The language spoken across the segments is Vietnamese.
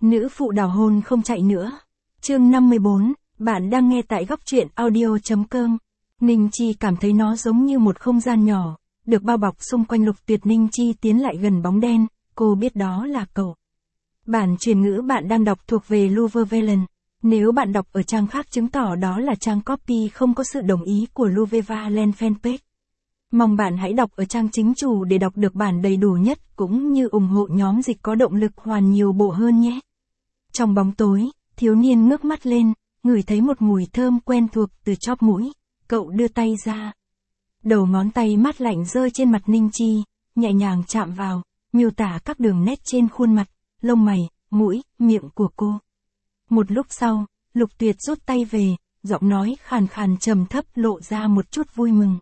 Nữ phụ đào hôn không chạy nữa. Chương 54, bạn đang nghe tại góc truyện audio.com. Ninh Chi cảm thấy nó giống như một không gian nhỏ, được bao bọc xung quanh Lục Tuyệt. Ninh Chi tiến lại gần bóng đen, cô biết đó là cậu. Bản truyền ngữ bạn đang đọc thuộc về Luvevalen. Nếu bạn đọc ở trang khác chứng tỏ đó là trang copy không có sự đồng ý của Luvevalen fanpage. Mong bạn hãy đọc ở trang chính chủ để đọc được bản đầy đủ nhất cũng như ủng hộ nhóm dịch có động lực hoàn nhiều bộ hơn nhé. Trong bóng tối, thiếu niên ngước mắt lên, ngửi thấy một mùi thơm quen thuộc từ chóp mũi, cậu đưa tay ra. Đầu ngón tay mát lạnh rơi trên mặt Ninh Chi, nhẹ nhàng chạm vào, miêu tả các đường nét trên khuôn mặt, lông mày, mũi, miệng của cô. Một lúc sau, Lục Tuyệt rút tay về, giọng nói khàn khàn trầm thấp lộ ra một chút vui mừng.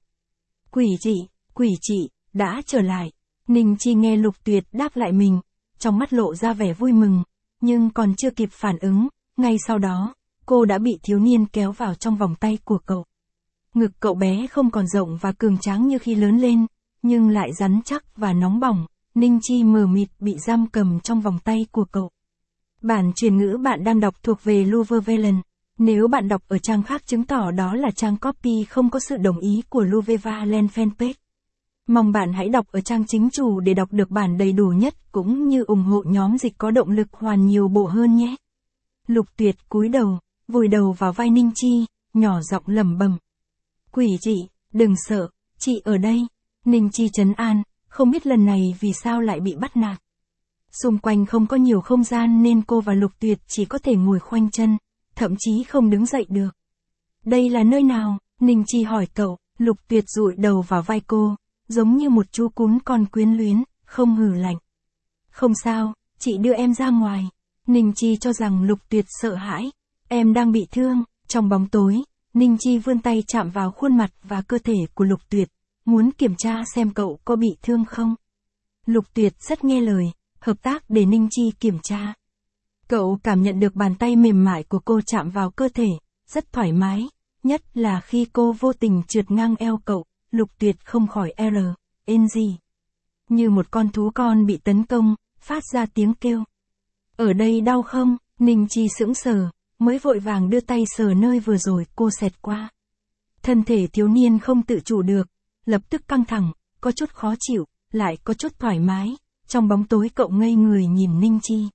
Quỷ chị, đã trở lại. Ninh Chi nghe Lục Tuyệt đáp lại mình, trong mắt lộ ra vẻ vui mừng, nhưng còn chưa kịp phản ứng, ngay sau đó, cô đã bị thiếu niên kéo vào trong vòng tay của cậu. Ngực cậu bé không còn rộng và cường tráng như khi lớn lên, nhưng lại rắn chắc và nóng bỏng. Ninh Chi mờ mịt bị giam cầm trong vòng tay của cậu. Bản truyền ngữ bạn đang đọc thuộc về Luvevalen. Nếu bạn đọc ở trang khác chứng tỏ đó là trang copy không có sự đồng ý của Luvevalen fanpage. Mong bạn hãy đọc ở trang chính chủ để đọc được bản đầy đủ nhất cũng như ủng hộ nhóm dịch có động lực hoàn nhiều bộ hơn nhé. Lục Tuyệt cúi đầu, vùi đầu vào vai Ninh Chi, nhỏ giọng lẩm bẩm. Quỷ chị, đừng sợ, chị ở đây. Ninh Chi trấn an, không biết lần này vì sao lại bị bắt nạt. Xung quanh không có nhiều không gian nên cô và Lục Tuyệt chỉ có thể ngồi khoanh chân, thậm chí không đứng dậy được. Đây là nơi nào? Ninh Chi hỏi cậu. Lục Tuyệt dụi đầu vào vai cô, giống như một chú cún con quyến luyến, không hừ lạnh. Không sao, chị đưa em ra ngoài. Ninh Chi cho rằng Lục Tuyệt sợ hãi. Em đang bị thương. Trong bóng tối, Ninh Chi vươn tay chạm vào khuôn mặt và cơ thể của Lục Tuyệt, muốn kiểm tra xem cậu có bị thương không. Lục Tuyệt rất nghe lời, hợp tác để Ninh Chi kiểm tra. Cậu cảm nhận được bàn tay mềm mại của cô chạm vào cơ thể, rất thoải mái, nhất là khi cô vô tình trượt ngang eo cậu. Lục Tuyệt không khỏi ng. Như một con thú con bị tấn công, phát ra tiếng kêu. Ở đây đau không? Ninh Chi sững sờ, mới vội vàng đưa tay sờ nơi vừa rồi cô xẹt qua. Thân thể thiếu niên không tự chủ được, lập tức căng thẳng, có chút khó chịu, lại có chút thoải mái. Trong bóng tối cậu ngây người nhìn Ninh Chi.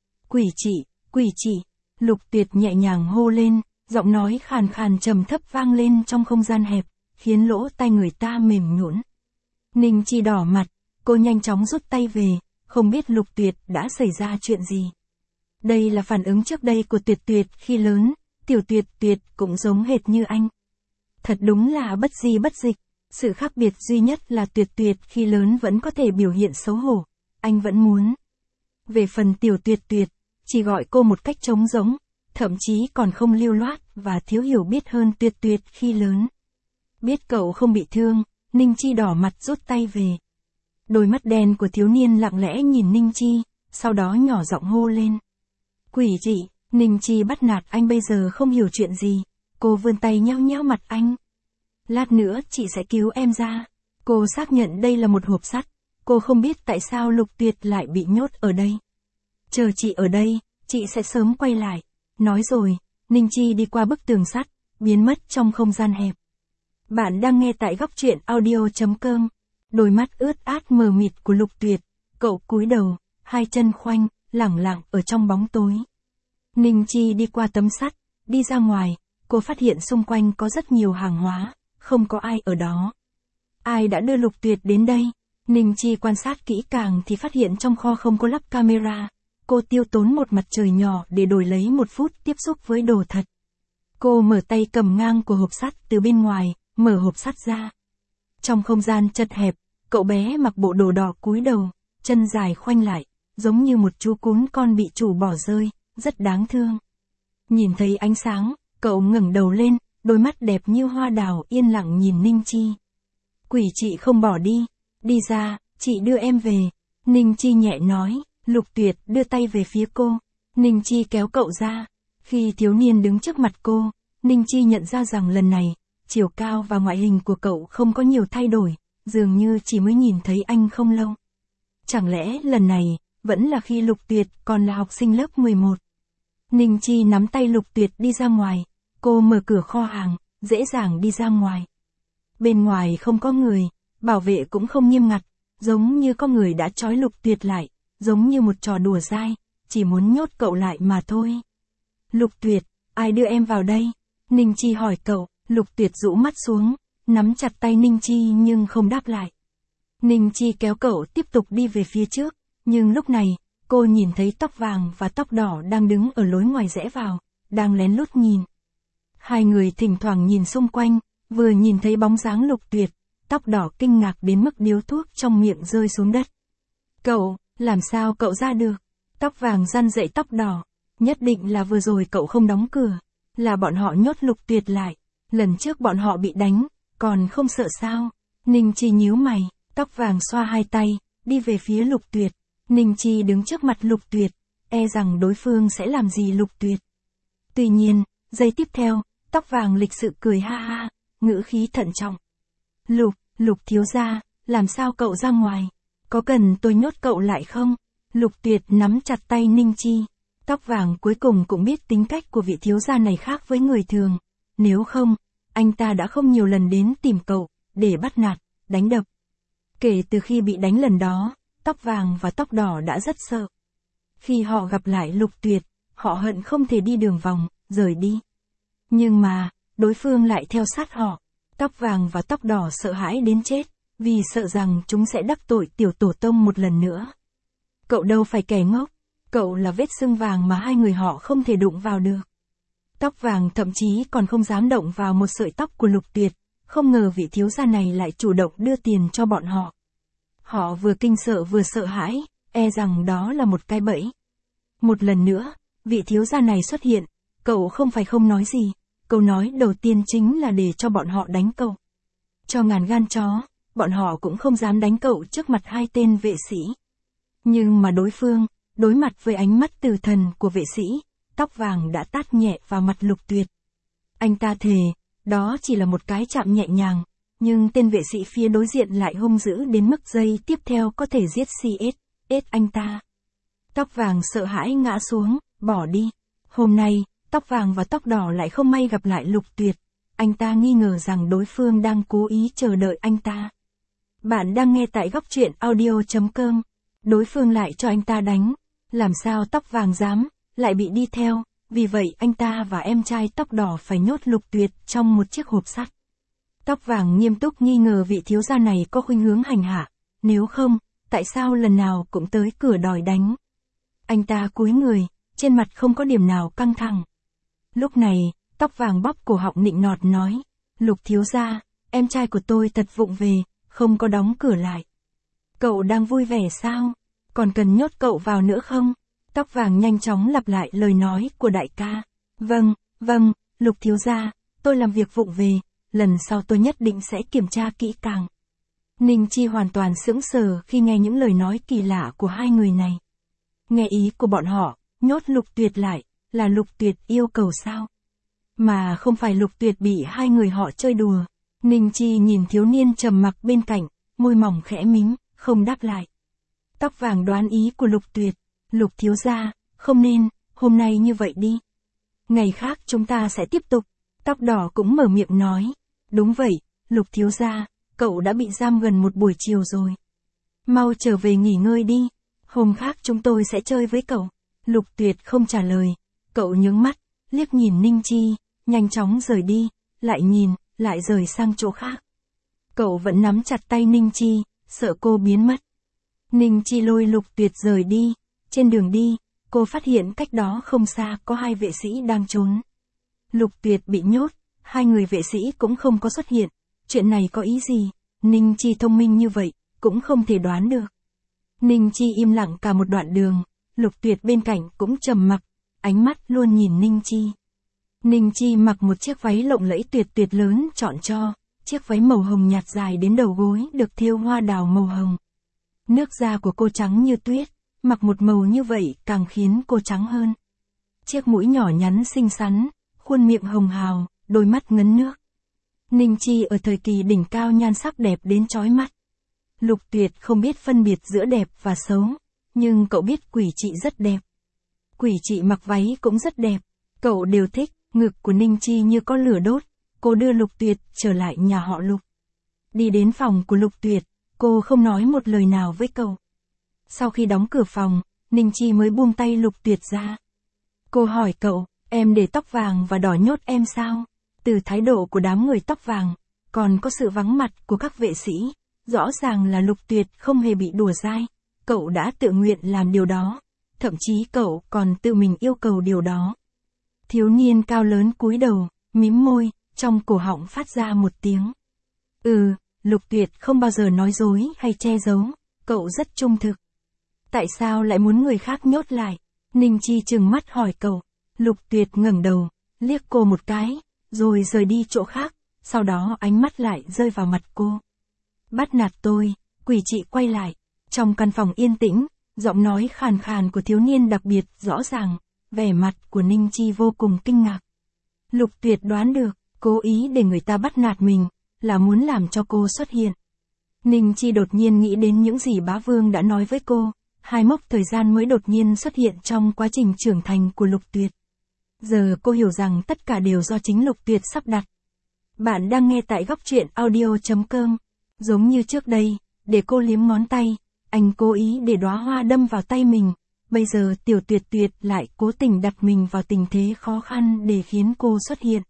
Quỷ chị, Lục Tuyệt nhẹ nhàng hô lên, giọng nói khàn khàn trầm thấp vang lên trong không gian hẹp, khiến lỗ tai người ta mềm nhũn. Ninh Chi đỏ mặt, cô nhanh chóng rút tay về, không biết Lục Tuyệt đã xảy ra chuyện gì. Đây là phản ứng trước đây của Tuyệt Tuyệt khi lớn, Tiểu Tuyệt cũng giống hệt như anh. Thật đúng là bất di bất dịch, sự khác biệt duy nhất là Tuyệt khi lớn vẫn có thể biểu hiện xấu hổ, anh vẫn muốn. Về phần Tiểu Tuyệt, chỉ gọi cô một cách trống rỗng, thậm chí còn không lưu loát và thiếu hiểu biết hơn Tuyệt khi lớn. Biết cậu không bị thương, Ninh Chi đỏ mặt rút tay về. Đôi mắt đen của thiếu niên lặng lẽ nhìn Ninh Chi, sau đó nhỏ giọng hô lên. Quỷ chị, Ninh Chi bắt nạt anh bây giờ không hiểu chuyện gì, cô vươn tay nhéo nhéo mặt anh. Lát nữa chị sẽ cứu em ra. Cô xác nhận đây là một hộp sắt, cô không biết tại sao Lục Tuyệt lại bị nhốt ở đây. Chờ chị ở đây, chị sẽ sớm quay lại. Nói rồi, Ninh Chi đi qua bức tường sắt, biến mất trong không gian hẹp. Bạn đang nghe tại góc truyện audio.com. Đôi mắt ướt át mờ mịt của Lục Tuyệt, cậu cúi đầu, hai chân khoanh, lẳng lặng ở trong bóng tối. Ninh Chi đi qua tấm sắt, đi ra ngoài, cô phát hiện xung quanh có rất nhiều hàng hóa, không có ai ở đó. Ai đã đưa Lục Tuyệt đến đây? Ninh Chi quan sát kỹ càng thì phát hiện trong kho không có lắp camera. Cô tiêu tốn một mặt trời nhỏ để đổi lấy 1 phút tiếp xúc với đồ thật. Cô mở tay cầm ngang của hộp sắt từ bên ngoài, mở hộp sắt ra. Trong không gian chật hẹp, cậu bé mặc bộ đồ đỏ cúi đầu, chân dài khoanh lại, giống như một chú cún con bị chủ bỏ rơi, rất đáng thương. Nhìn thấy ánh sáng, cậu ngẩng đầu lên, đôi mắt đẹp như hoa đào yên lặng nhìn Ninh Chi. Quỷ chị không bỏ đi, đi ra, chị đưa em về. Ninh Chi nhẹ nói. Lục Tuyệt đưa tay về phía cô, Ninh Chi kéo cậu ra. Khi thiếu niên đứng trước mặt cô, Ninh Chi nhận ra rằng lần này, chiều cao và ngoại hình của cậu không có nhiều thay đổi, dường như chỉ mới nhìn thấy anh không lâu. Chẳng lẽ lần này, vẫn là khi Lục Tuyệt còn là học sinh lớp 11. Ninh Chi nắm tay Lục Tuyệt đi ra ngoài, cô mở cửa kho hàng, dễ dàng đi ra ngoài. Bên ngoài không có người, bảo vệ cũng không nghiêm ngặt, giống như có người đã trói Lục Tuyệt lại, giống như một trò đùa dai, chỉ muốn nhốt cậu lại mà thôi. Lục Tuyệt, ai đưa em vào đây? Ninh Chi hỏi cậu. Lục Tuyệt rũ mắt xuống, nắm chặt tay Ninh Chi nhưng không đáp lại. Ninh Chi kéo cậu tiếp tục đi về phía trước, nhưng lúc này, cô nhìn thấy tóc vàng và tóc đỏ đang đứng ở lối ngoài rẽ vào, đang lén lút nhìn. Hai người thỉnh thoảng nhìn xung quanh, vừa nhìn thấy bóng dáng Lục Tuyệt, tóc đỏ kinh ngạc đến mức điếu thuốc trong miệng rơi xuống đất. Cậu, làm sao cậu ra được? Tóc vàng răn dậy tóc đỏ, nhất định là vừa rồi cậu không đóng cửa, là bọn họ nhốt Lục Tuyệt lại. Lần trước bọn họ bị đánh, còn không sợ sao? Ninh Chi nhíu mày, tóc vàng xoa hai tay, đi về phía Lục Tuyệt. Ninh Chi đứng trước mặt Lục Tuyệt, e rằng đối phương sẽ làm gì Lục Tuyệt. Tuy nhiên, giây tiếp theo, tóc vàng lịch sự cười ha ha, ngữ khí thận trọng. Lục thiếu gia, làm sao cậu ra ngoài? Có cần tôi nhốt cậu lại không? Lục Tuyệt nắm chặt tay Ninh Chi. Tóc vàng cuối cùng cũng biết tính cách của vị thiếu gia này khác với người thường. Nếu không, anh ta đã không nhiều lần đến tìm cậu, để bắt nạt, đánh đập. Kể từ khi bị đánh lần đó, tóc vàng và tóc đỏ đã rất sợ. Khi họ gặp lại Lục Tuyệt, họ hận không thể đi đường vòng, rời đi. Nhưng mà, đối phương lại theo sát họ. Tóc vàng và tóc đỏ sợ hãi đến chết, vì sợ rằng chúng sẽ đắc tội tiểu tổ tông một lần nữa. Cậu đâu phải kẻ ngốc, cậu là vết sưng vàng mà hai người họ không thể đụng vào được. Tóc vàng thậm chí còn không dám động vào một sợi tóc của Lục Tuyệt, không ngờ vị thiếu gia này lại chủ động đưa tiền cho bọn họ. Họ vừa kinh sợ vừa sợ hãi, e rằng đó là một cái bẫy. Một lần nữa, vị thiếu gia này xuất hiện, cậu không phải không nói gì, câu nói đầu tiên chính là để cho bọn họ đánh cậu. Cho ngàn gan chó, bọn họ cũng không dám đánh cậu trước mặt hai tên vệ sĩ. Nhưng mà đối mặt với ánh mắt từ thần của vệ sĩ, tóc vàng đã tát nhẹ vào mặt Lục Tuyệt. Anh ta thề, đó chỉ là một cái chạm nhẹ nhàng, nhưng tên vệ sĩ phía đối diện lại hung dữ đến mức giây tiếp theo có thể giết chết anh ta. Tóc vàng sợ hãi ngã xuống, bỏ đi. Hôm nay, tóc vàng và tóc đỏ lại không may gặp lại Lục Tuyệt. Anh ta nghi ngờ rằng đối phương đang cố ý chờ đợi anh ta. Bạn đang nghe tại góc truyện audio.com. Đối phương lại cho anh ta đánh. Làm sao tóc vàng dám, lại bị đi theo. Vì vậy anh ta và em trai tóc đỏ phải nhốt Lục Tuyệt trong một chiếc hộp sắt. Tóc vàng nghiêm túc nghi ngờ vị thiếu gia này có khuynh hướng hành hạ. Nếu không, tại sao lần nào cũng tới cửa đòi đánh? Anh ta cúi người, trên mặt không có điểm nào căng thẳng. Lúc này, tóc vàng bóp cổ họng nịnh nọt nói, Lục thiếu gia, em trai của tôi thật vụng về, không có đóng cửa lại. Cậu đang vui vẻ sao? Còn cần nhốt cậu vào nữa không? Tóc vàng nhanh chóng lặp lại lời nói của đại ca. Vâng, Lục thiếu gia, tôi làm việc vụng về, lần sau tôi nhất định sẽ kiểm tra kỹ càng. Ninh Chi hoàn toàn sững sờ khi nghe những lời nói kỳ lạ của hai người này. Nghe ý của bọn họ, nhốt Lục Tuyệt lại, là Lục Tuyệt yêu cầu sao? Mà không phải Lục Tuyệt bị hai người họ chơi đùa. Ninh Chi nhìn thiếu niên trầm mặc bên cạnh, môi mỏng khẽ mím, không đáp lại. Tóc vàng đoán ý của Lục Tuyệt. Lục thiếu gia, không nên, hôm nay như vậy đi. Ngày khác chúng ta sẽ tiếp tục. Tóc đỏ cũng mở miệng nói. Đúng vậy, Lục thiếu gia, cậu đã bị giam gần một buổi chiều rồi. Mau trở về nghỉ ngơi đi. Hôm khác chúng tôi sẽ chơi với cậu. Lục Tuyệt không trả lời. Cậu nhướng mắt, liếc nhìn Ninh Chi, nhanh chóng rời đi, lại nhìn, lại rời sang chỗ khác. Cậu vẫn nắm chặt tay Ninh Chi, sợ cô biến mất. Ninh Chi lôi Lục Tuyệt rời đi. Trên đường đi, cô phát hiện cách đó không xa có hai vệ sĩ đang trốn. Lục Tuyệt bị nhốt, hai người vệ sĩ cũng không có xuất hiện. Chuyện này có ý gì? Ninh Chi thông minh như vậy, cũng không thể đoán được. Ninh Chi im lặng cả một đoạn đường, Lục Tuyệt bên cạnh cũng trầm mặc, ánh mắt luôn nhìn Ninh Chi. Ninh Chi mặc một chiếc váy lộng lẫy tuyệt lớn chọn cho, chiếc váy màu hồng nhạt dài đến đầu gối được thêu hoa đào màu hồng. Nước da của cô trắng như tuyết, mặc một màu như vậy càng khiến cô trắng hơn. Chiếc mũi nhỏ nhắn xinh xắn, khuôn miệng hồng hào, đôi mắt ngấn nước. Ninh Chi ở thời kỳ đỉnh cao nhan sắc đẹp đến chói mắt. Lục Tuyệt không biết phân biệt giữa đẹp và xấu, nhưng cậu biết quỷ chị rất đẹp. Quỷ chị mặc váy cũng rất đẹp, cậu đều thích. Ngực của Ninh Chi như có lửa đốt, cô đưa Lục Tuyệt trở lại nhà họ Lục. Đi đến phòng của Lục Tuyệt, cô không nói một lời nào với cậu. Sau khi đóng cửa phòng, Ninh Chi mới buông tay Lục Tuyệt ra. Cô hỏi cậu, em để tóc vàng và đỏ nhốt em sao? Từ thái độ của đám người tóc vàng, còn có sự vắng mặt của các vệ sĩ, rõ ràng là Lục Tuyệt không hề bị đùa dai. Cậu đã tự nguyện làm điều đó, thậm chí cậu còn tự mình yêu cầu điều đó. Thiếu niên cao lớn cúi đầu, mím môi, trong cổ họng phát ra một tiếng. Lục Tuyệt không bao giờ nói dối hay che giấu, cậu rất trung thực. Tại sao lại muốn người khác nhốt lại? Ninh Chi trừng mắt hỏi cậu. Lục Tuyệt ngẩng đầu, liếc cô một cái, rồi rời đi chỗ khác, sau đó ánh mắt lại rơi vào mặt cô. Bắt nạt tôi, quỷ chị quay lại. Trong căn phòng yên tĩnh, giọng nói khàn khàn của thiếu niên đặc biệt rõ ràng, vẻ mặt của Ninh Chi vô cùng kinh ngạc. Lục Tuyệt đoán được, cố ý để người ta bắt nạt mình, là muốn làm cho cô xuất hiện. Ninh Chi đột nhiên nghĩ đến những gì bá vương đã nói với cô, hai mốc thời gian mới đột nhiên xuất hiện trong quá trình trưởng thành của Lục Tuyệt. Giờ cô hiểu rằng tất cả đều do chính Lục Tuyệt sắp đặt. Bạn đang nghe tại góc truyện audio.com. Giống như trước đây, để cô liếm ngón tay, anh cố ý để đóa hoa đâm vào tay mình. Bây giờ Tiểu Tuyệt Tuyệt lại cố tình đặt mình vào tình thế khó khăn để khiến cô xuất hiện.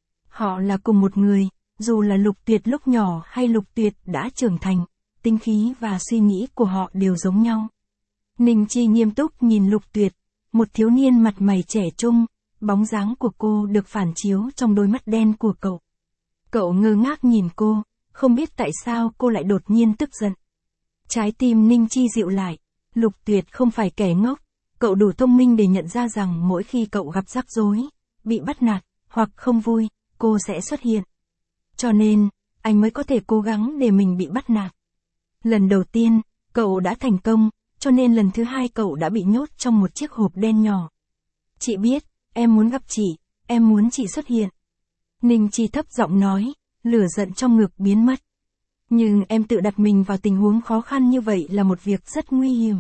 Họ là cùng một người, dù là Lục Tuyệt lúc nhỏ hay Lục Tuyệt đã trưởng thành, tinh khí và suy nghĩ của họ đều giống nhau. Ninh Chi nghiêm túc nhìn Lục Tuyệt, một thiếu niên mặt mày trẻ trung, bóng dáng của cô được phản chiếu trong đôi mắt đen của cậu. Cậu ngơ ngác nhìn cô, không biết tại sao cô lại đột nhiên tức giận. Trái tim Ninh Chi dịu lại, Lục Tuyệt không phải kẻ ngốc, cậu đủ thông minh để nhận ra rằng mỗi khi cậu gặp rắc rối, bị bắt nạt, hoặc không vui, cô sẽ xuất hiện. Cho nên, anh mới có thể cố gắng để mình bị bắt nạt. Lần đầu tiên, cậu đã thành công, cho nên lần thứ hai cậu đã bị nhốt trong một chiếc hộp đen nhỏ. Chị biết, em muốn gặp chị, em muốn chị xuất hiện. Ninh Chi thấp giọng nói, lửa giận trong ngực biến mất. Nhưng em tự đặt mình vào tình huống khó khăn như vậy là một việc rất nguy hiểm.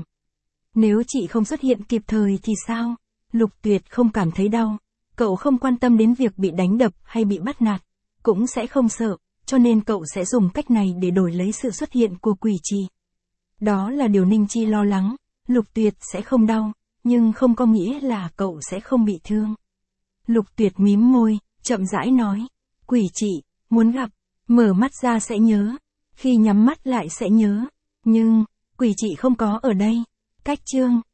Nếu chị không xuất hiện kịp thời thì sao? Lục Tuyệt không cảm thấy đau. Cậu không quan tâm đến việc bị đánh đập hay bị bắt nạt. Cũng sẽ không sợ, cho nên cậu sẽ dùng cách này để đổi lấy sự xuất hiện của quỷ chị. Đó là điều Ninh Chi lo lắng. Lục Tuyệt sẽ không đau, nhưng không có nghĩa là cậu sẽ không bị thương. Lục Tuyệt mím môi, chậm rãi nói. Quỷ chị, muốn gặp, mở mắt ra sẽ nhớ. Khi nhắm mắt lại sẽ nhớ. Nhưng, quỷ chị không có ở đây. Cách chương